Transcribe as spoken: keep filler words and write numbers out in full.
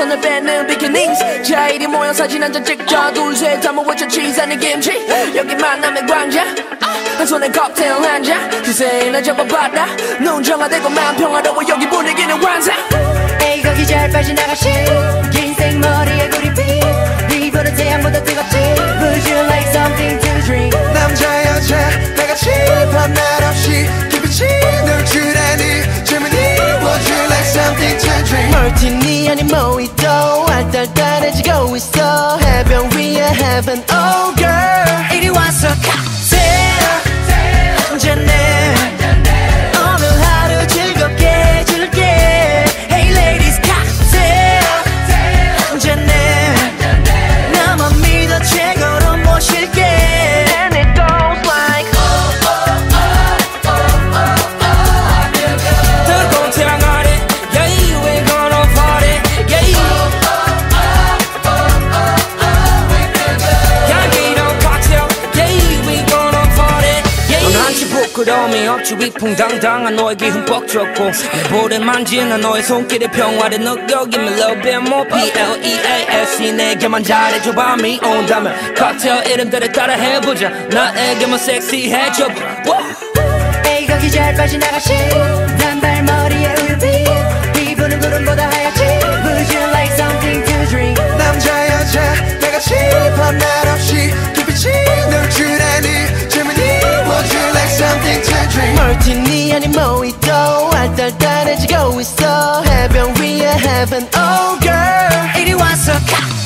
손을 뺏는 비키니스 자 이리 모여 사진 한 장 찍자 둘셋 한번 외쳐 치즈 아니 김치 여기 만남의 광장 한 손에 칵테일 한잔 기세나 잡아봐라 눈 정화되고 마음 평화로워 여기 분위기는 환상 에이 거기 잘 빠져나가시 긴 생머리에 구리빛 이거는 태양보다 뜨겁지 Would you like something to drink 남자 여자 다같이 밤낮 없이 깊이 널 주라니 질문이 Would you like something to drink 멀티니 아닌 모히또 알딸딸해지고 있어 해변 위에 heaven oh girl 이리 와서 칵테일 한잔해 오늘 하루 즐겁게 해줄게 Hey ladies 칵테일 한잔해 나만 믿어 최고로 모실게 And it goes like 뜨거운 태양 아래 Yeah you ain't gonna party Yeah 향기로운 cocktail Yeah we gonna party Yeah 넌 한치 부끄러움이 없지 위풍당당한 너에게 흠뻑 줬고 내 볼에 만지는 너의 손길의 평화를 느껴 Give me a little bit more P L E A S E 내게만 잘해줘 밤이 온다면 칵테일 이름들을 따라 해보자 나에게만 섹시해줘 에이 거기 잘 빠져나가시 단발머리에 우유빛 피부는 구름보다 하얗지 Would you like something to drink 남자 여자 다같이 밤낮 없이 깊이 널 주라니 질문이 Would you like something to drink 멀티니 아닌 모히또 알딸딸해지고 있어 해변 위에 heaven oh girl 이리 와서 칵테일